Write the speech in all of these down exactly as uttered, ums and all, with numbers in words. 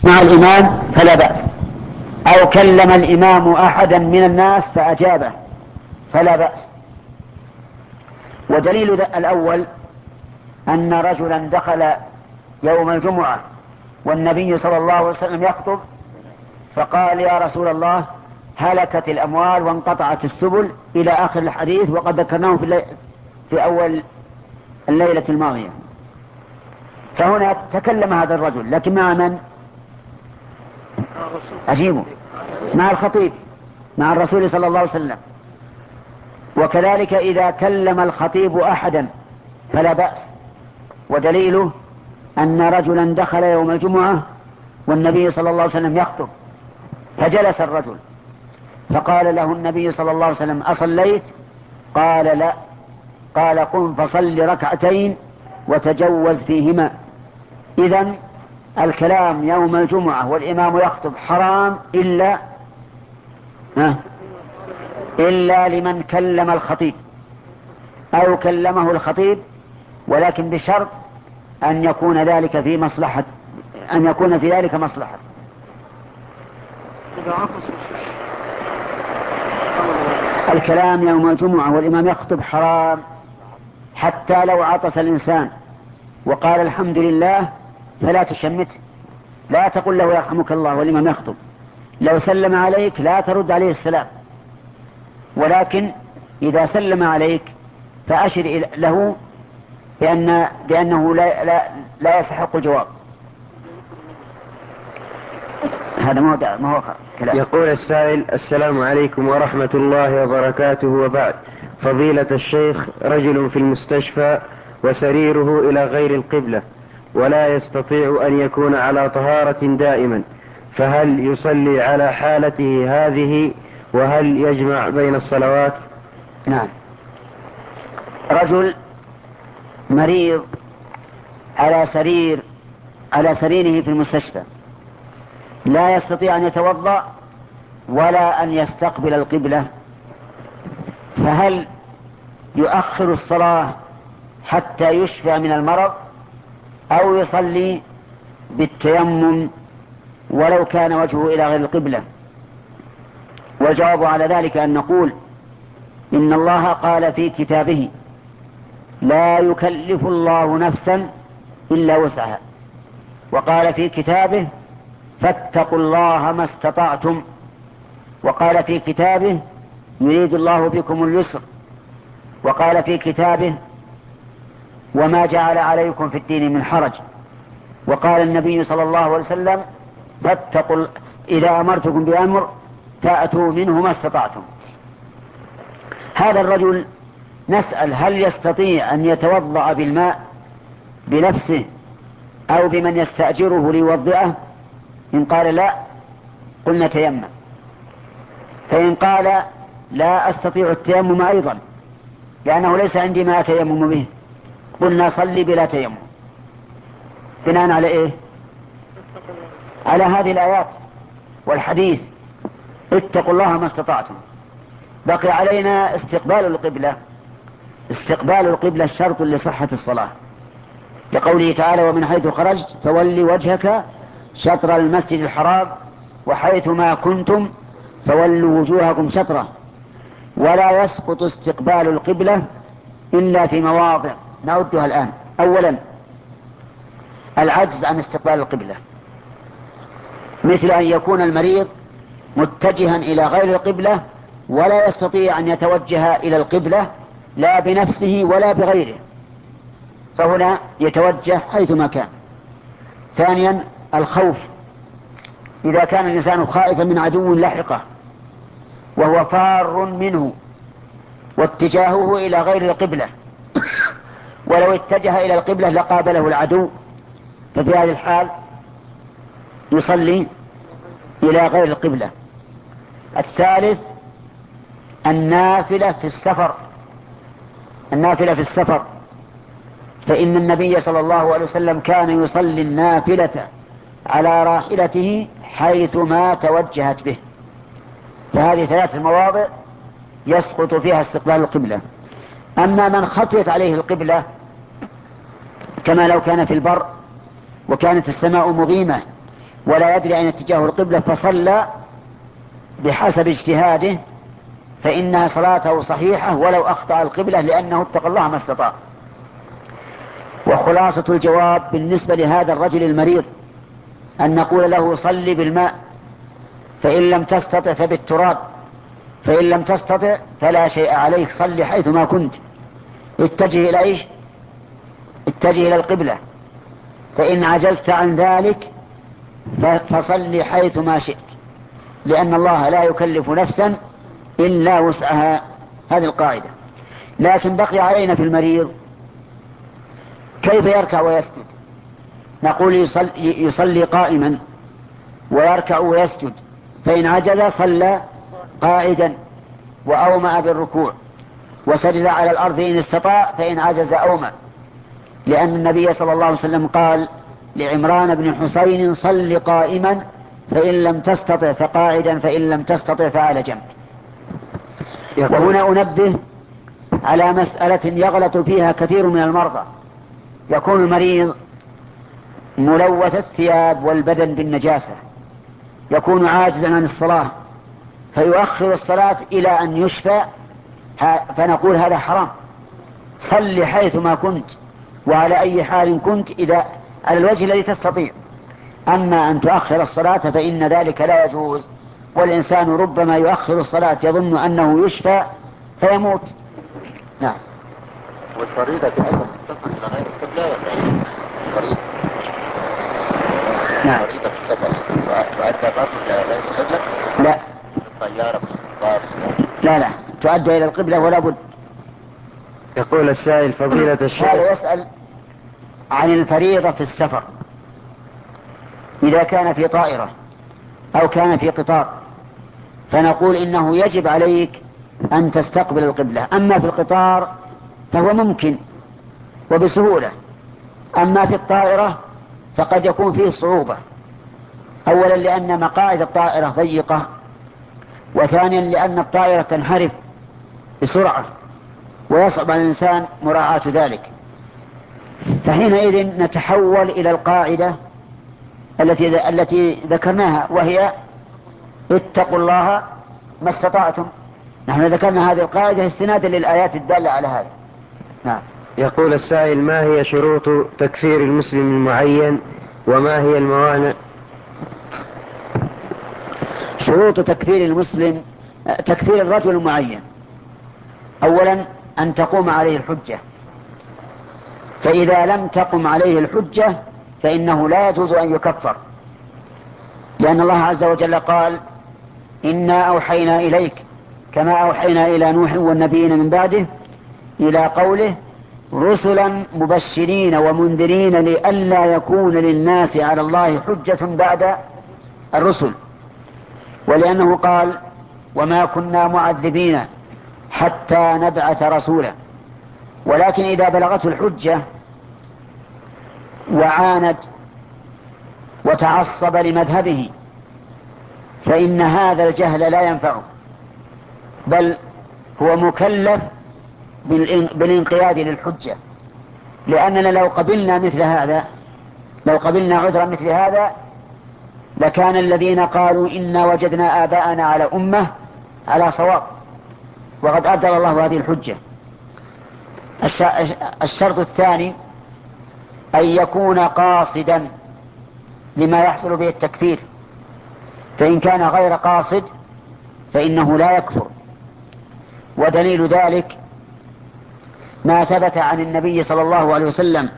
مع الإمام فلا بأس، أو كلم الإمام أحدا من الناس فأجابه فلا بأس. ودليل الأول أن رجلا دخل يوم الجمعة والنبي صلى الله عليه وسلم يخطب فقال: يا رسول الله، هلكت الأموال وانقطعت السبل إلى آخر الحديث، وقد ذكرناه في, اللي... في أول الليلة الماضية. فهنا تكلم هذا الرجل، لكن مع من؟ أجيبه، مع الخطيب، مع الرسول صلى الله عليه وسلم. وكذلك إذا كلم الخطيب أحدا فلا بأس. ودليله أن رجلا دخل يوم الجمعة والنبي صلى الله عليه وسلم يخطب، فجلس الرجل فقال له النبي صلى الله عليه وسلم: أصليت؟ قال: لا. قال: قم فصل ركعتين وتجوز فيهما. إذن الكلام يوم الجمعة والإمام يخطب حرام إلا إلا لمن كلم الخطيب أو كلمه الخطيب، ولكن بشرط أن يكون ذلك في مصلحة أن يكون في ذلك مصلحة. الكلام يوم الجمعة والإمام يخطب حرام، حتى لو عطس الإنسان وقال الحمد لله فلا تشمته، لا تقل له يرحمك الله والإمام يخطب. لو سلم عليك لا ترد عليه السلام، ولكن إذا سلم عليك فأشر له بأن بأنه لا, لا, لا يستحق الجواب. هذا ما هو كلام. يقول السائل: السلام عليكم ورحمة الله وبركاته، وبعد. فضيلة الشيخ، رجل في المستشفى وسريره إلى غير القبلة ولا يستطيع أن يكون على طهارة دائما، فهل يصلي على حالته هذه وهل يجمع بين الصلوات؟ نعم. رجل مريض على سرير على سريره في المستشفى لا يستطيع أن يتوضأ ولا أن يستقبل القبلة، فهل يؤخر الصلاة حتى يشفى من المرض أو يصلي بالتيمم ولو كان وجهه إلى غير القبلة؟ والجواب على ذلك أن نقول: إن الله قال في كتابه: لا يكلف الله نفسا إلا وسعها. وقال في كتابه: فاتقوا الله ما استطعتم. وقال في كتابه: يريد الله بكم اليسر. وقال في كتابه: وما جعل عليكم في الدين من حرج. وقال النبي صلى الله عليه وسلم: فاتقوا إذا أمرتكم بأمر فأتوا منه ما استطعتم. هذا الرجل نسأل: هل يستطيع أن يتوضأ بالماء بنفسه أو بمن يستأجره ليوضئه؟ إن قال لا قلنا تيمم، فإن قال لا أستطيع التيمم أيضا لأنه ليس عندي ما أتيمم به، قلنا صلي بلا تيمم. بناء على إيه؟ على هذه الآيات والحديث: اتقوا الله ما استطعتم. بقي علينا استقبال القبلة. استقبال القبلة شرط لصحة الصلاة، لقوله تعالى: ومن حيث خرجت فولي وجهك شطر المسجد الحرام وحيث ما كنتم فولوا وجوهكم شطره. ولا يسقط استقبال القبلة إلا في مواضع نعدها الآن. أولا، العجز عن استقبال القبلة، مثل أن يكون المريض متجها إلى غير القبلة ولا يستطيع أن يتوجه إلى القبلة لا بنفسه ولا بغيره، فهنا يتوجه حيثما كان. ثانيا، الخوف، إذا كان الإنسان خائفا من عدو لحقه وهو فار منه واتجاهه إلى غير القبلة، ولو اتجه إلى القبلة لقابله العدو، ففي هذه الحال يصلي إلى غير القبلة. الثالث، النافلة في السفر. النافلة في السفر، فإن النبي صلى الله عليه وسلم كان يصلي النافلة على راحلته حيث ما توجهت به. فهذه ثلاث مواضع يسقط فيها استقبال القبلة. أما من خفيت عليه القبلة كما لو كان في البر وكانت السماء مظيمة ولا يدري أين اتجاه القبلة فصلى بحسب اجتهاده فإنها صلاته صحيحة ولو أخطأ القبلة لأنه اتقى الله ما استطاع. وخلاصة الجواب بالنسبة لهذا الرجل المريض أن نقول له صل بالماء، فإن لم تستطع فبالتراب، فإن لم تستطع فلا شيء عليك، صل حيثما كنت، اتجه إلى إيش؟ اتجه إلى القبلة. فإن عجزت عن ذلك فصل حيثما شئت، لأن الله لا يكلف نفسا إلا وسعها، هذه القاعدة. لكن بقي علينا في المريض كيف يركع ويسجد. نقول يصلي, يصلي قائما ويركع ويسجد، فإن عجز صلى قاعدا وأومأ بالركوع وسجد على الأرض إن استطاع، فإن عجز أومأ، لأن النبي صلى الله عليه وسلم قال لعمران بن حسين صل قائما فإن لم تستطع فقاعدا فإن لم تستطع فعلى جنب. وهنا أنبه على مسألة يغلط فيها كثير من المرضى. يكون المريض ملوث الثياب والبدن بالنجاسة، يكون عاجزا عن الصلاة فيؤخر الصلاة إلى أن يشفى، فنقول هذا حرام، صل حيثما كنت وعلى أي حال كنت إذا على الوجه الذي تستطيع. أما أن تؤخر الصلاة فإن ذلك لا يجوز، والإنسان ربما يؤخر الصلاة يظن أنه يشفى فيموت. نعم. والفريضة أيضا تسافر إلى غير القبلة ولا فريضة؟ نعم. فريضة في السفر تؤدى برضه إلى غير القبلة؟ لا. الطيارة بالقطار؟ لا لا تؤدى إلى القبلة ولا بد. يقول السائل فضيلة الشيخ. هذا يسأل عن الفريضة في السفر إذا كان في طائرة أو كان في قطار، فنقول إنه يجب عليك أن تستقبل القبلة. أما في القطار فهو ممكن وبسهولة، أما في الطائرة فقد يكون فيه صعوبة، أولا لأن مقاعد الطائرة ضيقة، وثانيا لأن الطائرة تنحرف بسرعة ويصعب على الإنسان مراعاة ذلك. فحينئذ نتحول إلى القاعدة التي التي ذكرناها، وهي اتقوا الله ما استطعتم. نحن ذكرنا هذه القاعدة استنادا للآيات الدالة على هذا. نعم. يقول السائل ما هي شروط تكفير المسلم المعين وما هي الموانع؟ شروط تكفير المسلم، تكفير الرجل المعين، أولا أن تقوم عليه الحجة، فإذا لم تقم عليه الحجة فإنه لا يجوز أن يكفر، لأن الله عز وجل قال إنا أوحينا إليك كما أوحينا إلى نوح والنبيين من بعده إلى قوله رسلا مبشرين ومنذرين لئلا يكون للناس على الله حجة بعد الرسل، ولأنه قال وما كنا معذبين حتى نبعث رسولا. ولكن إذا بلغته الحجة وعاند وتعصب لمذهبه فإن هذا الجهل لا ينفعه، بل هو مكلف بالانقياد للحجة. لأننا لو قبلنا مثل هذا، لو قبلنا عذرا مثل هذا لكان الذين قالوا إنا وجدنا آباءنا على أمة على صواب، وقد أبدل الله هذه الحجة. الشرط الثاني أن يكون قاصدا لما يحصل به التكفير، فإن كان غير قاصد فإنه لا يكفر. ودليل ذلك ما ثبت عن النبي صلى الله عليه وسلم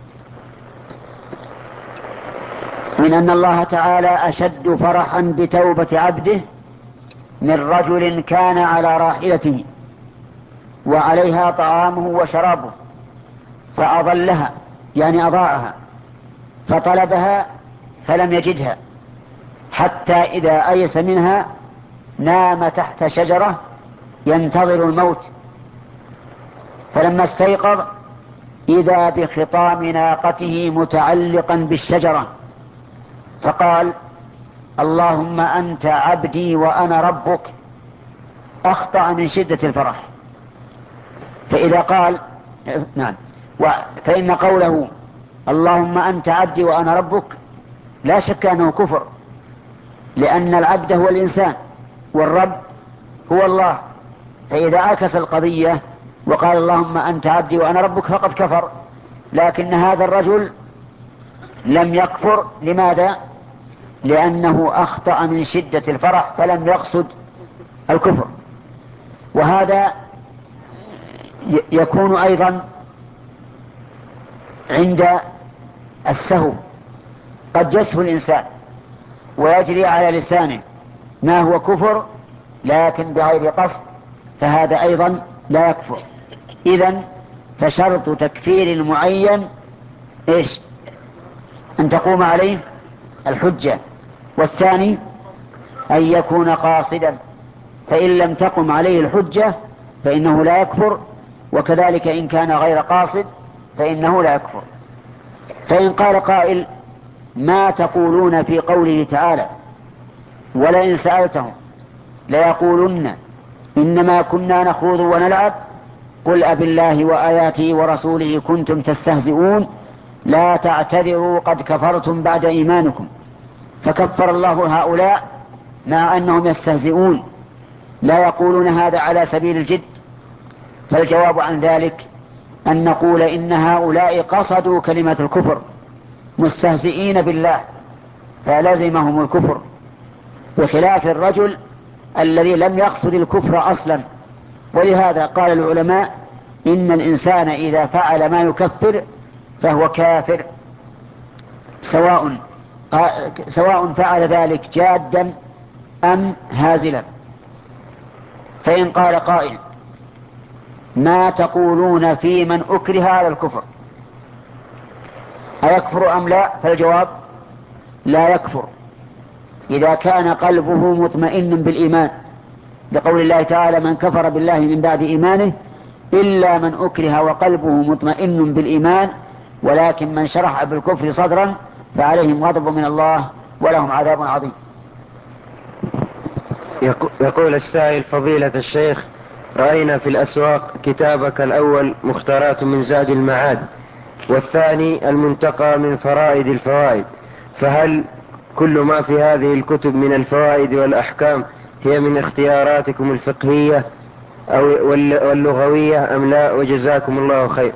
من أن الله تعالى أشد فرحا بتوبة عبده من رجل كان على راحلته وعليها طعامه وشرابه فأضلها، يعني أضاعها، فطلبها فلم يجدها حتى إذا أيس منها نام تحت شجرة ينتظر الموت، فلما استيقظ إذا بخطام ناقته متعلقا بالشجرة فقال اللهم أنت عبدي وأنا ربك، أخطأ من شدة الفرح. فإذا قال نعم فإن قوله اللهم أنت عبدي وأنا ربك لا شك أنه كفر، لأن العبد هو الإنسان والرب هو الله، فإذا عكس القضية وقال اللهم أنت عبدي وأنا ربك فقد كفر. لكن هذا الرجل لم يكفر. لماذا؟ لأنه أخطأ من شدة الفرح فلم يقصد الكفر. وهذا يكون أيضا عند السهو، قد يسهو الإنسان ويجري على لسانه ما هو كفر لكن بغير قصد، فهذا أيضا لا يكفر. إذن فشرط تكفير المعين إيش؟ أن تقوم عليه الحجة، والثاني أن يكون قاصدا، فإن لم تقم عليه الحجة فإنه لا يكفر، وكذلك إن كان غير قاصد فإنه لا يكفر. فإن قال قائل ما تقولون في قوله تعالى ولئن سألتهم ليقولن إنما كنا نخوض ونلعب قل أب الله وآياته ورسوله كنتم تستهزئون لا تعتذروا قد كفرتم بعد إيمانكم. فكفر الله هؤلاء مع أنهم يستهزئون، لا يقولون هذا على سبيل الجد. فالجواب عن ذلك أن نقول إن هؤلاء قصدوا كلمة الكفر مستهزئين بالله فلزمهم الكفر، بخلاف الرجل الذي لم يقصد الكفر أصلا. ولهذا قال العلماء إن الإنسان إذا فعل ما يكفر فهو كافر، سواء سواء فعل ذلك جادا أم هازلا. فإن قال قائل ما تقولون في من أكره على الكفر أيكفر أم لا؟ فالجواب لا يكفر إذا كان قلبه مطمئن بالإيمان، لقول الله تعالى من كفر بالله من بعد إيمانه إلا من أكره وقلبه مطمئن بالإيمان ولكن من شرح بالكفر صدرا فعليهم غضب من الله ولهم عذاب عظيم. يقول السائل فضيلة الشيخ رأينا في الأسواق كتابك الأول مختارات من زاد المعاد والثاني المنتقى من فرائد الفوائد، فهل كل ما في هذه الكتب من الفوائد والأحكام هي من اختياراتكم الفقهية أو واللغوية أم لا؟ وجزاكم الله خير.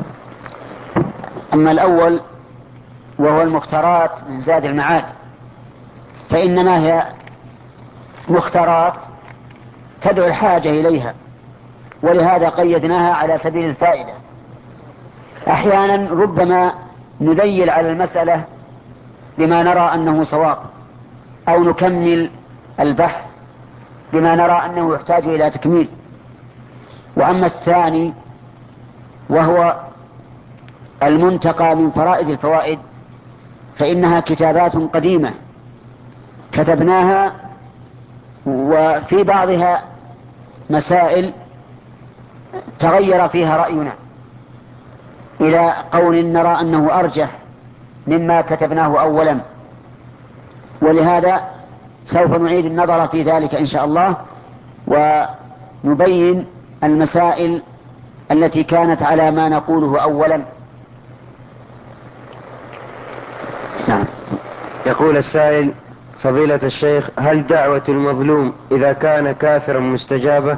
أما الأول وهو المختارات من زاد المعاد فإنما هي مختارات تدعو الحاجة إليها، ولهذا قيدناها على سبيل الفائدة. أحيانا ربما نذيل على المسألة بما نرى أنه صواب، أو نكمل البحث بما نرى أنه يحتاج إلى تكميل. وأما الثاني وهو المنتقى من فرائد الفوائد فإنها كتابات قديمة كتبناها وفي بعضها مسائل تغير فيها رأينا إلى قول نرى أنه أرجح مما كتبناه أولا، ولهذا سوف نعيد النظر في ذلك إن شاء الله ونبين المسائل التي كانت على ما نقوله أولا. نعم. يقول السائل فضيلة الشيخ هل دعوة المظلوم إذا كان كافرا مستجابة؟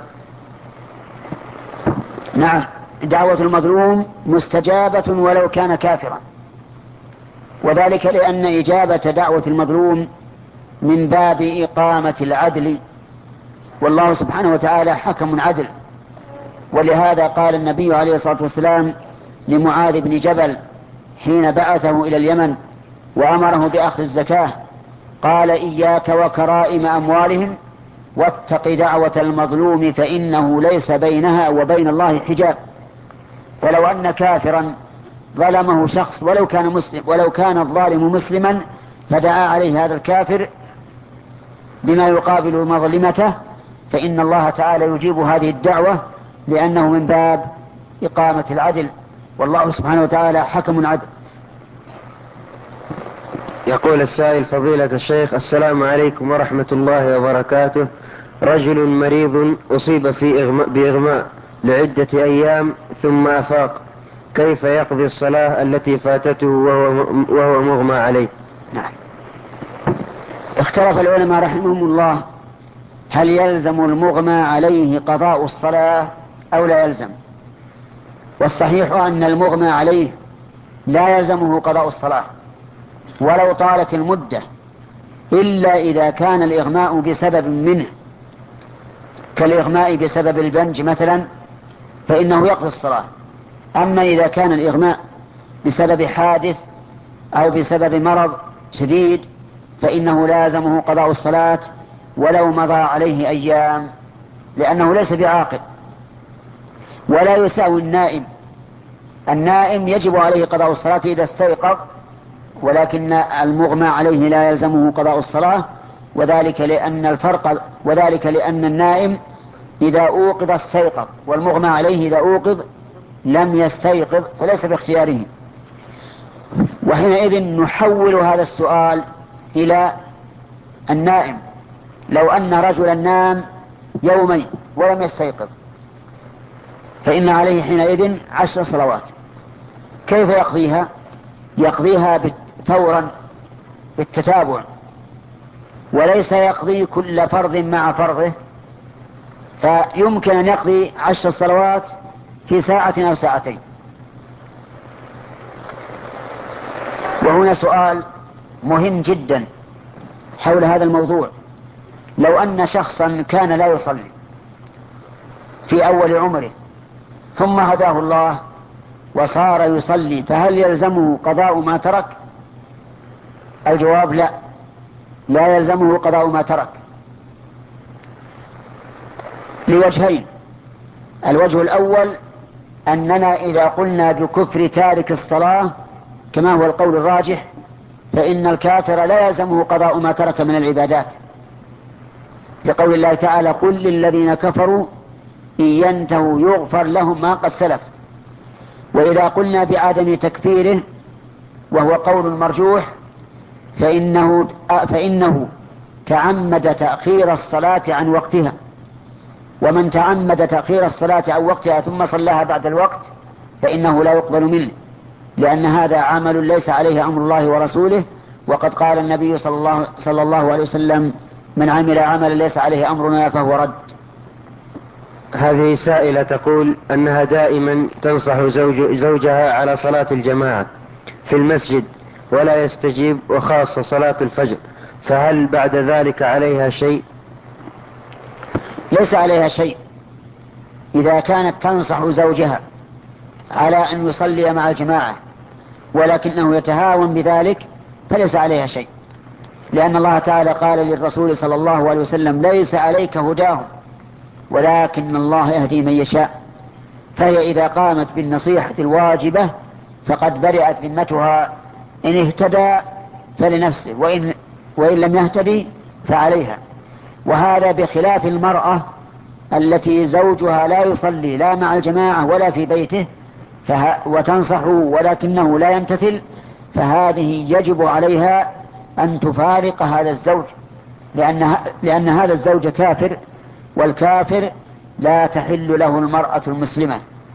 نعم، دعوة المظلوم مستجابة ولو كان كافرا، وذلك لأن إجابة دعوة المظلوم من باب إقامة العدل، والله سبحانه وتعالى حكم عدل. ولهذا قال النبي عليه الصلاة والسلام لمعاذ بن جبل حين بعثه إلى اليمن وأمره بأخذ الزكاة قال إياك وكرائم أموالهم واتق دعوة المظلوم فإنه ليس بينها وبين الله حجاب. فلو أن كافرا ظلمه شخص ولو كان مسلم ولو كان الظالم مسلما فدعا عليه هذا الكافر بما يقابل مظلمته فإن الله تعالى يجيب هذه الدعوة لأنه من باب إقامة العدل، والله سبحانه وتعالى حكم عدل. يقول السائل فضيلة الشيخ السلام عليكم ورحمة الله وبركاته، رجل مريض أصيب في إغماء بإغماء لعدة أيام ثم أفاق، كيف يقضي الصلاة التي فاتته وهو, وهو مغمى عليه؟ نعم، اختلف العلماء رحمهم الله هل يلزم المغمى عليه قضاء الصلاة أو لا يلزم. والصحيح أن المغمى عليه لا يلزمه قضاء الصلاة ولو طالت المدة، إلا إذا كان الإغماء بسبب منه كالإغماء بسبب البنج مثلا فإنه يقضي الصلاة. أما إذا كان الإغماء بسبب حادث أو بسبب مرض شديد فإنه لازمه قضاء الصلاة ولو مضى عليه أيام، لأنه ليس بعاقل. ولا يساوي النائم، النائم يجب عليه قضاء الصلاة إذا استيقظ، ولكن المغمى عليه لا يلزمه قضاء الصلاة، وذلك لأن الفرق وذلك لأن النائم إذا أوقظ استيقظ، والمغمى عليه إذا أوقظ لم يستيقظ فليس باختياره. وحينئذ نحول هذا السؤال إلى النائم. لو أن رجلا نام يومين ولم يستيقظ فإن عليه حينئذ عشر صلوات. كيف يقضيها؟ يقضيها فورا بالتتابع، وليس يقضي كل فرض مع فرضه، فيمكن أن يقضي عشر صلوات في ساعة أو ساعتين. وهنا سؤال مهم جدا حول هذا الموضوع. لو أن شخصا كان لا يصلي في أول عمره ثم هداه الله وصار يصلي، فهل يلزمه قضاء ما ترك؟ الجواب لا، لا يلزمه قضاء ما ترك لوجهين. الوجه الأول أننا إذا قلنا بكفر تارك الصلاة كما هو القول الراجح فإن الكافر لا يلزمه قضاء ما ترك من العبادات، لقول الله تعالى قل للذين كفروا إن ينتهوا يغفر لهم ما قد سلف. وإذا قلنا بعدم تكفيره وهو قول مرجوح فإنه, فإنه تعمد تأخير الصلاة عن وقتها، ومن تعمد تأخير الصلاة عن وقتها ثم صلاها بعد الوقت فإنه لا يقبل منه، لأن هذا عمل ليس عليه أمر الله ورسوله. وقد قال النبي صلى الله, صلى الله عليه وسلم من عمل عملا ليس عليه أمرنا فهو رد. هذه سائلة تقول أنها دائما تنصح زوج زوجها على صلاة الجماعة في المسجد ولا يستجيب، وخاصة صلاة الفجر، فهل بعد ذلك عليها شيء؟ ليس عليها شيء إذا كانت تنصح زوجها على أن يصلي مع الجماعة ولكنه يتهاون بذلك فليس عليها شيء، لأن الله تعالى قال للرسول صلى الله عليه وسلم ليس عليك هداهم ولكن الله يهدي من يشاء. فهي إذا قامت بالنصيحة الواجبة فقد برئت ذمتها، إن اهتدى فلنفسه وإن, وإن لم يهتدي فعليها. وهذا بخلاف المرأة التي زوجها لا يصلي لا مع الجماعة ولا في بيته فه... وتنصحه ولكنه لا يمتثل، فهذه يجب عليها أن تفارق هذا الزوج، لأن, لأن هذا الزوج كافر، والكافر لا تحل له المرأة المسلمة.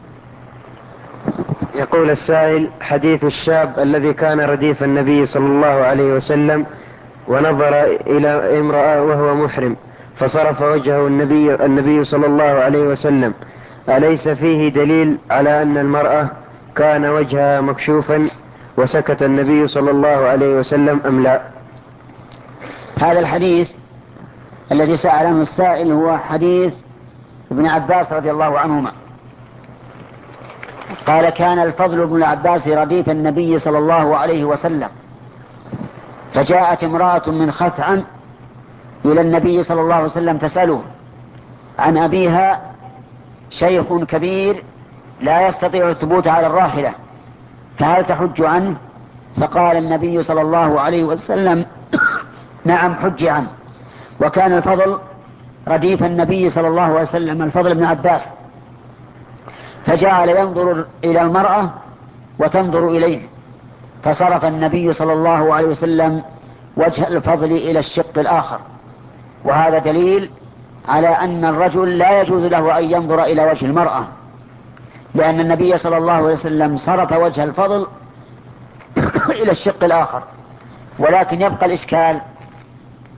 يقول السائل حديث الشاب الذي كان رديف النبي صلى الله عليه وسلم ونظر إلى امرأة وهو محرم فصرف وجهه النبي, النبي صلى الله عليه وسلم، أليس فيه دليل على أن المرأة كان وجهها مكشوفا وسكت النبي صلى الله عليه وسلم أم لا؟ هذا الحديث الذي سأل عنه السائل هو حديث ابن عباس رضي الله عنهما، قال كان الفضل بن العباس رديف النبي صلى الله عليه وسلم، فجاءت امرأة من خثعم إلى النبي صلى الله عليه وسلم تسأله عن أبيها شيخ كبير لا يستطيع الثبوت على الراحلة فهل تحج عنه؟ فقال النبي صلى الله عليه وسلم نعم حج عنه. وكان الفضل رديف النبي صلى الله عليه وسلم الفضل بن عباس، فجعل ينظر إلى المرأة وتنظر إليه، فصرف النبي صلى الله عليه وسلم وجه الفضل إلى الشق الآخر. وهذا دليل على أن الرجل لا يجوز له أن ينظر إلى وجه المرأة، لأن النبي صلى الله عليه وسلم صرف وجه الفضل إلى الشق الآخر. ولكن يبقى الإشكال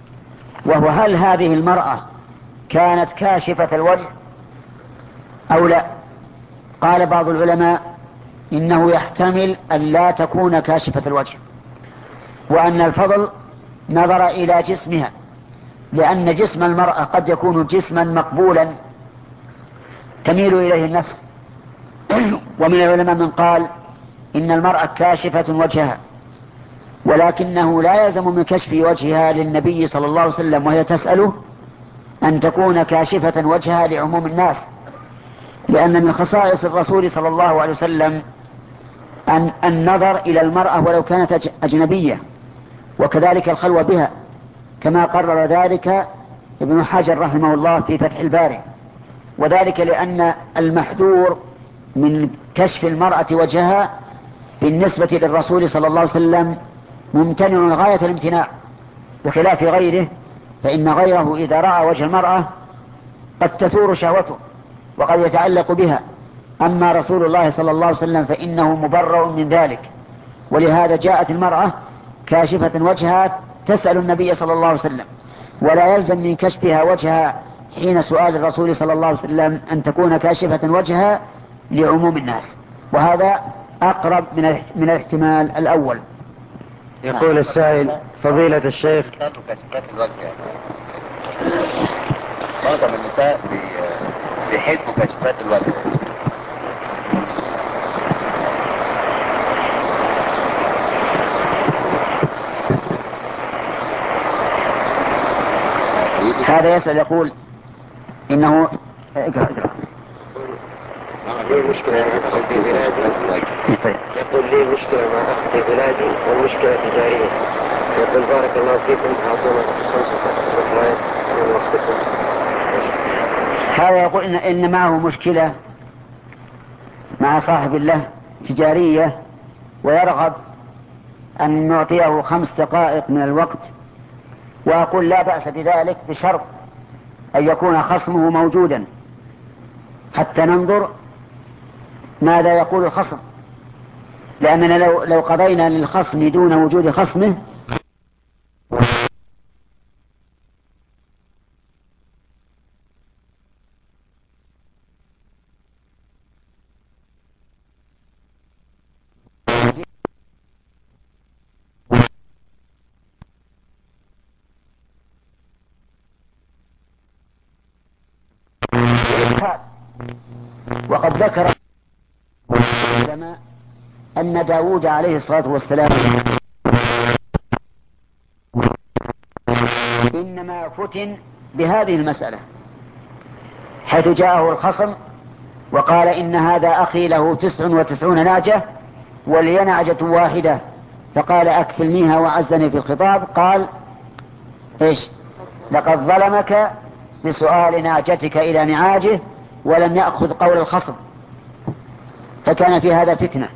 وهو هل هذه المرأة كانت كاشفة الوجه أو لا؟ قال بعض العلماء إنه يحتمل أن لا تكون كاشفة الوجه، وأن الفضل نظر إلى جسمها، لأن جسم المرأة قد يكون جسما مقبولا تميل إليه النفس. ومن العلماء من قال إن المرأة كاشفة وجهها، ولكنه لا يلزم من كشف وجهها للنبي صلى الله عليه وسلم وهي تسأله أن تكون كاشفة وجهها لعموم الناس، لأن من خصائص الرسول صلى الله عليه وسلم أن النظر إلى المرأة ولو كانت أجنبية، وكذلك الخلوة بها، كما قرر ذلك ابن حجر رحمه الله في فتح الباري. وذلك لأن المحذور من كشف المرأة وجهها بالنسبة للرسول صلى الله عليه وسلم ممتنع غاية الامتناع، بخلاف غيره، فإن غيره إذا رأى وجه المرأة قد تثور شهوته وقد يتعلق بها، أما رسول الله صلى الله عليه وسلم فإنه مبرأ من ذلك. ولهذا جاءت المرأة كاشفة وجهها تسأل النبي صلى الله عليه وسلم، ولا يلزم من كشفها وجهها حين سؤال الرسول صلى الله عليه وسلم أن تكون كاشفة وجهها لعموم الناس، وهذا أقرب من من الاحتمال الأول. يقول السائل: فضيلة الشيخ، كاشفات الوجه معظم النساء بيحبوا كاشفات الوجه، هذا يسأل يقول إنه اقرأ اقرأ لي مشكلة مع أخذ في بلادي. يقول لي مشكلة مع أخذ في بلادي والمشكلة تجارية. يقول: بارك الله فيكم، أعطونا خمسة دقائق من وقتكم. هذا يقول إن, إن معه مشكلة مع صاحب له تجارية، ويرغب أن نعطيه خمس دقائق من الوقت، وأقول لا بأس بذلك بشرط أن يكون خصمه موجودا حتى ننظر ماذا يقول الخصم، لأننا لو, لو قضينا للخصم دون وجود خصمه وقد ذكر العلماء أن داود عليه الصلاة والسلام إنما فتن بهذه المسألة، حيث جاءه الخصم وقال: إن هذا أخي له تسع وتسعون ناجة ولي نعجة واحدة، فقال: أكفلنيها وعزني في الخطاب. قال: إيش؟ لقد ظلمك بسؤال ناجتك إلى نعاجه ولم يأخذ قول الخصم، فكان في هذا فتنة.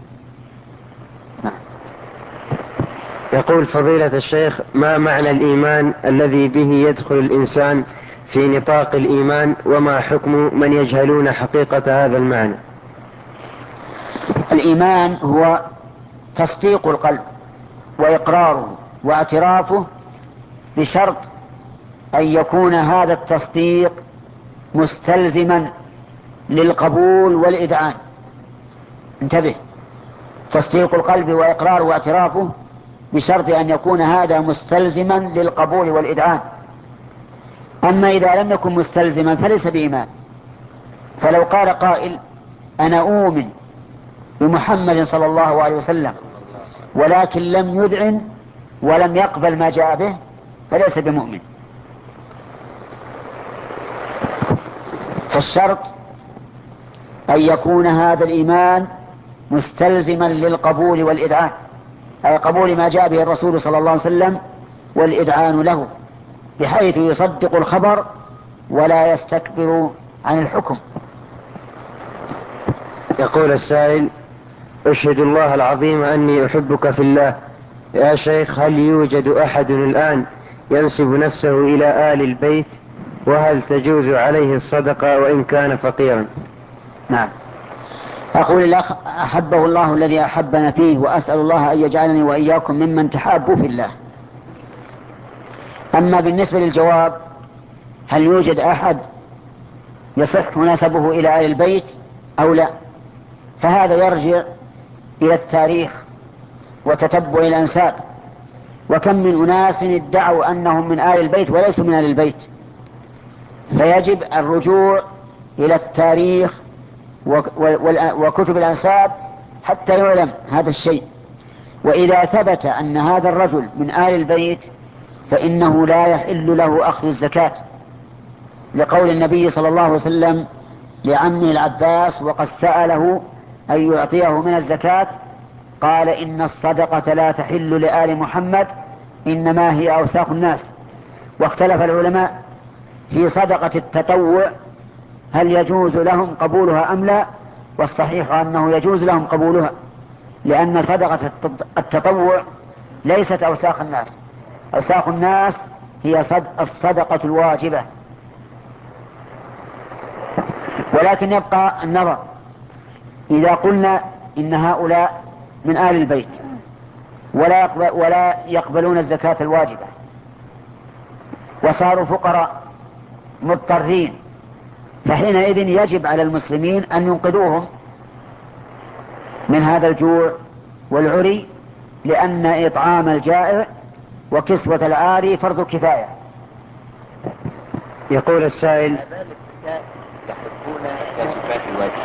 يقول: فضيلة الشيخ، ما معنى الإيمان الذي به يدخل الإنسان في نطاق الإيمان، وما حكم من يجهلون حقيقة هذا المعنى؟ الإيمان هو تصديق القلب وإقراره واعترافه، بشرط أن يكون هذا التصديق مستلزما للقبول والإذعان. انتبه، تصديق القلب وإقراره واعترافه بشرط أن يكون هذا مستلزما للقبول والإذعان. أما إذا لم يكن مستلزما فليس بإيمان. فلو قال قائل: أنا أؤمن بمحمد صلى الله عليه وسلم، ولكن لم يذعن ولم يقبل ما جاء به، فليس بمؤمن. فالشرط أن يكون هذا الإيمان مستلزما للقبول والإذعان، أي قبول ما جاء به الرسول صلى الله عليه وسلم والإذعان له، بحيث يصدق الخبر ولا يستكبر عن الحكم. يقول السائل: أشهد الله العظيم أني أحبك في الله. يا شيخ، هل يوجد أحد الآن ينسب نفسه إلى آل البيت؟ وهل تجوز عليه الصدقة وإن كان فقيرا؟ نعم. أقول الأخ: أحبه الله الذي أحبنا فيه، وأسأل الله أن يجعلني وإياكم ممن تحابوا في الله. أما بالنسبة للجواب هل يوجد أحد يصح نسبه إلى آل البيت أو لا، فهذا يرجع إلى التاريخ وتتبع الأنساب، وكم من أناس ادعوا أنهم من آل البيت وليسوا من آل البيت، فيجب الرجوع إلى التاريخ وكتب الأنساب حتى يعلم هذا الشيء. وإذا ثبت أن هذا الرجل من آل البيت فإنه لا يحل له أخذ الزكاة، لقول النبي صلى الله عليه وسلم لعمه العباس وقد سأله أن يعطيه من الزكاة قال إن الصدقة لا تحل لآل محمد إنما هي أوساخ الناس. واختلف العلماء في صدقة التطوع هل يجوز لهم قبولها أم لا، والصحيح أنه يجوز لهم قبولها، لأن صدقة التطوع ليست أوساخ الناس، أوساخ الناس هي الصدقة الواجبة. ولكن يبقى النظر، إذا قلنا إن هؤلاء من آل البيت ولا, ولا يقبلون الزكاة الواجبة وصاروا فقراء مضطرين، فحينئذ يجب على المسلمين أن ينقذوهم من هذا الجوع والعري، لأن إطعام الجائع وكسوة العاري فرض كفاية. يقول السائل يحبون زكاة الواجب.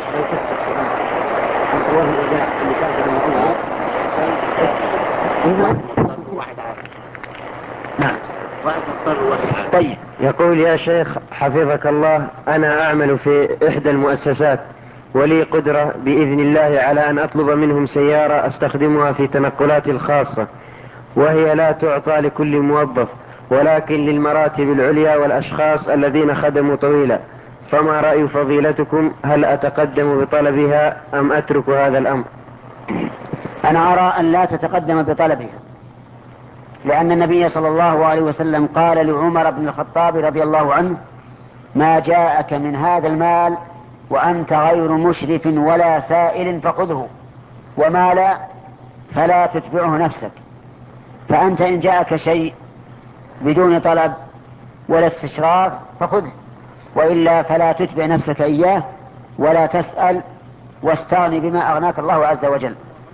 نعم. طيب. يقول يا شيخ حفظك الله، أنا أعمل في إحدى المؤسسات ولي قدرة بإذن الله على أن أطلب منهم سيارة أستخدمها في تنقلاتي الخاصة، وهي لا تعطى لكل موظف ولكن للمراتب العليا والأشخاص الذين خدموا طويلا، فما رأي فضيلتكم؟ هل أتقدم بطلبها أم أترك هذا الأمر؟ أنا أرى أن لا تتقدم بطلبها، لأن النبي صلى الله عليه وسلم قال لعمر بن الخطاب رضي الله عنه ما جاءك من هذا المال وأنت غير مشرف ولا سائل فخذه، وما لا فلا تتبعه نفسك. فأنت إن جاءك شيء بدون طلب ولا استشراف فخذه، وإلا فلا تتبع نفسك إياه ولا تسأل، واستغني بما أغناك الله عز وجل.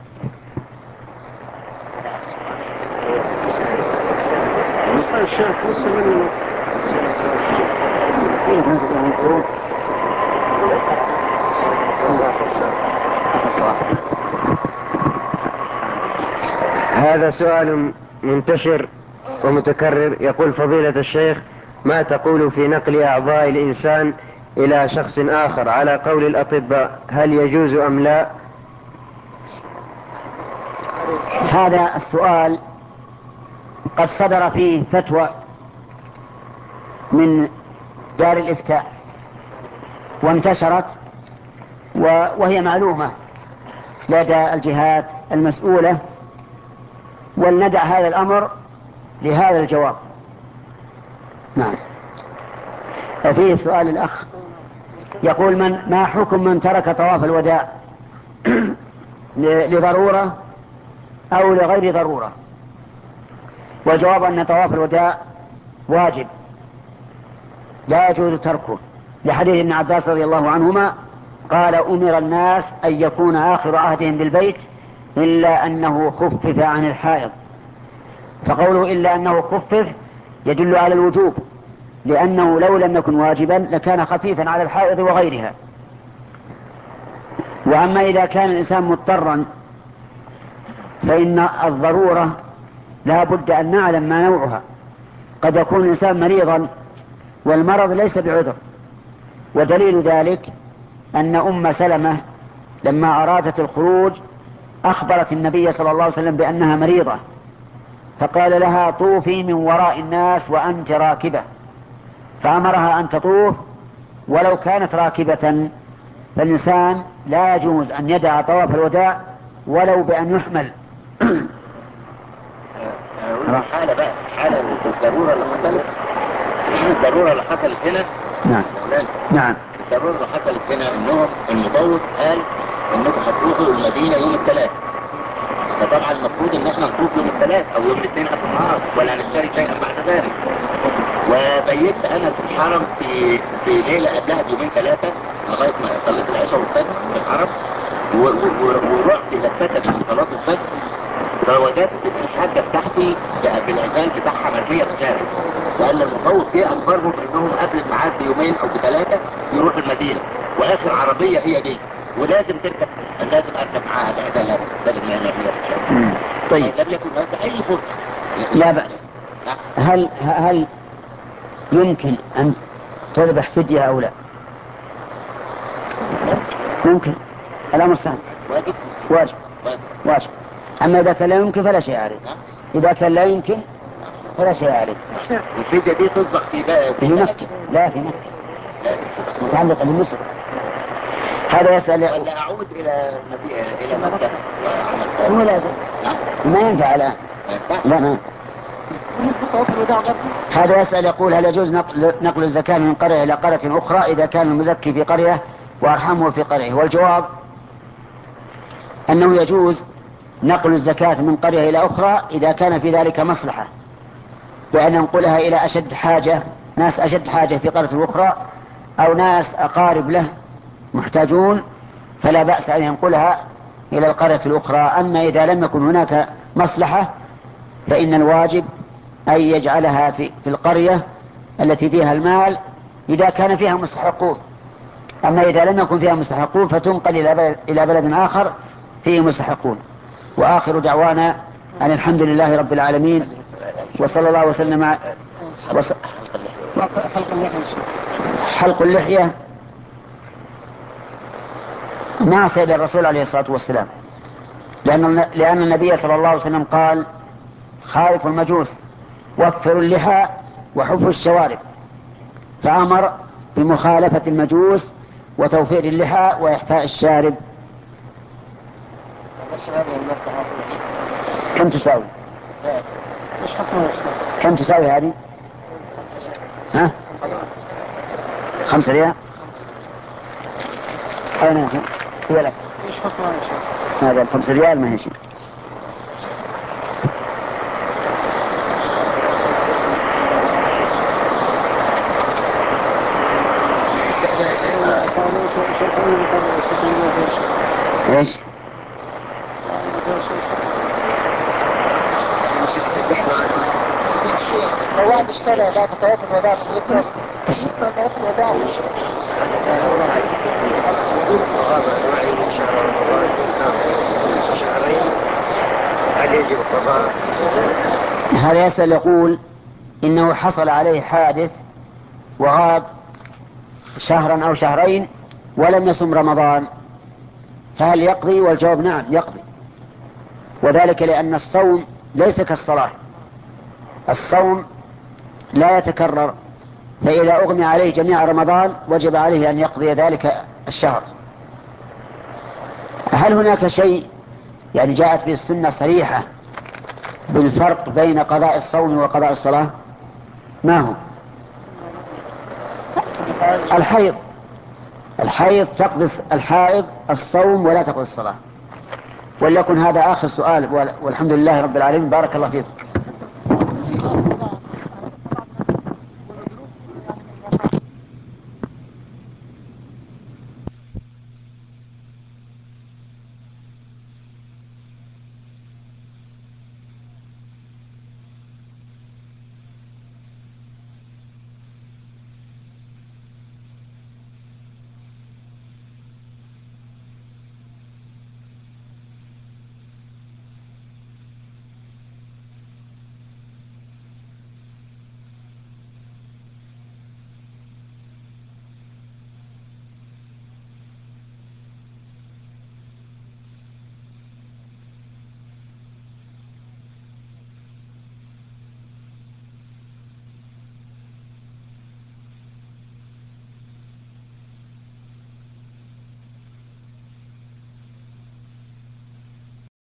هذا سؤال منتشر ومتكرر، يقول فضيلة الشيخ ما تقول في نقل أعضاء الإنسان إلى شخص آخر على قول الأطباء، هل يجوز أم لا؟ هذا السؤال قد صدر فيه فتوى من دار الإفتاء وانتشرت وهي معلومة لدى الجهات المسؤولة، ولندع هذا الأمر لهذا الجواب. نعم. وفيه سؤال الأخ يقول من ما حكم من ترك طواف الوداع لضرورة أو لغير ضرورة؟ والجواب أن طواف الوداع واجب لا يجوز تركه، لحديث ابن عباس رضي الله عنهما قال أمر الناس أن يكون آخر عهدهم بالبيت إلا أنه خفف عن الحائض، فقوله إلا أنه خفف يدل على الوجوب، لأنه لو لم يكن واجبا لكان خفيفا على الحائض وغيرها. وأما إذا كان الإنسان مضطرا فإن الضرورة لا بد أن نعلم ما نوعها، قد يكون الإنسان مريضا والمرض ليس بعذر، ودليل ذلك أن أم سلمة لما أرادت الخروج أخبرت النبي صلى الله عليه وسلم بأنها مريضة، فقال لها طوفي من وراء الناس وأنت راكبة، فأمرها أن تطوف ولو كانت راكبة. فالإنسان لا يجوز أن يدع طواف الوداع ولو بأن يحمل. حالة بقى حالة الضرورة اللي حصلت الضرورة اللي حصلت هنا. نعم نعم. الضرورة اللي حصلت هنا انهم المطوف قال انكم هتروحوا المدينة يوم الثلاث، فطبعا المفروض ان احنا نطوف يوم الثلاث او يوم الاثنين قبل النهار ولا نشتري شيئا بعد ذلك. وبيت انا في الحرم في في ليله قبلها بيومين ثلاثه لغايه ما صليت العشاء والفجر في الحرم، ورحت الى السكن من صلاه الفجر، فوجدت الحاجه بتاعتي بالعزال بتاعها مرميه في الشارع، وقال المفوض جه اخبرهم انهم قبل الميعاد بيومين او بثلاثه يروحوا المدينه، واخر عربيه هي دي، ولازم تركب، لازم اركب معاها العزال بدل ما هي مرميه في الشارع. طيب لم يكن هناك اي فرصه. لا بأس. هل هل يمكن أن تذبح فدية أو لا؟ ممكن. الأمر سهل. واجب واجب واجب. أما إذا كان لا يمكن فلا شيء عليه. إذا كان لا يمكن فلا شيء عليه. الفدية دي تصبح في بقى في مكة؟ لا في مكة، متعلقة بالنسك. هذا يسأل ولا أعود إلى إلى مكة هو لازم ما ينفع الآن. لا ما هذا يسأل يقول هل يجوز نقل, نقل الزكاة من قرية إلى قرية أخرى إذا كان المزكي في قرية وأرحمه في قرية؟ والجواب أنه يجوز نقل الزكاة من قرية إلى أخرى إذا كان في ذلك مصلحة، بأن ننقلها إلى أشد حاجة، ناس أشد حاجة في قرية أخرى أو ناس أقارب له محتاجون، فلا بأس أن ينقلها إلى القرية الأخرى. أما إذا لم يكن هناك مصلحة فإن الواجب أن يجعلها في, في القرية التي فيها المال إذا كان فيها مستحقون. أما إذا لم يكن فيها مستحقون فتنقل إلى بلد, إلى بلد آخر فيه مستحقون. وآخر دعوانا أن الحمد لله رب العالمين، وصلى الله وسلم مع وص... حلق اللحية معصية للرسول عليه الصلاة والسلام، لأن, لأن النبي صلى الله عليه وسلم قال خالفوا المجوس وفروا اللحى وحفوا الشوارب، فأمر بمخالفة المجوس وتوفير اللحى وإحفاء الشارب. كم تساوي؟ كم تساوي هذه؟ ها؟ خمسة ريال؟ أين هي لك؟ هذا الخمسة ريال ما هي شيء. ايش؟ مواد السنة بعد طواف الوداع في الذكر طواف الوداع هذا يسأل يقول إنه حصل عليه حادث وغاب شهرا أو شهرين ولم يصم رمضان، فهل يقضي؟ والجواب نعم يقضي، وذلك لأن الصوم ليس كالصلاة، الصوم لا يتكرر، فإذا أغمي عليه جميع رمضان وجب عليه أن يقضي ذلك الشهر. هل هناك شيء يعني جاءت به السنة صريحة بالفرق بين قضاء الصوم وقضاء الصلاة؟ ما هو؟ الحيض، الحيض تقضي الحائض الصوم ولا تقضي الصلاة. وليكن هذا آخر سؤال، والحمد لله رب العالمين، بارك الله فيكم.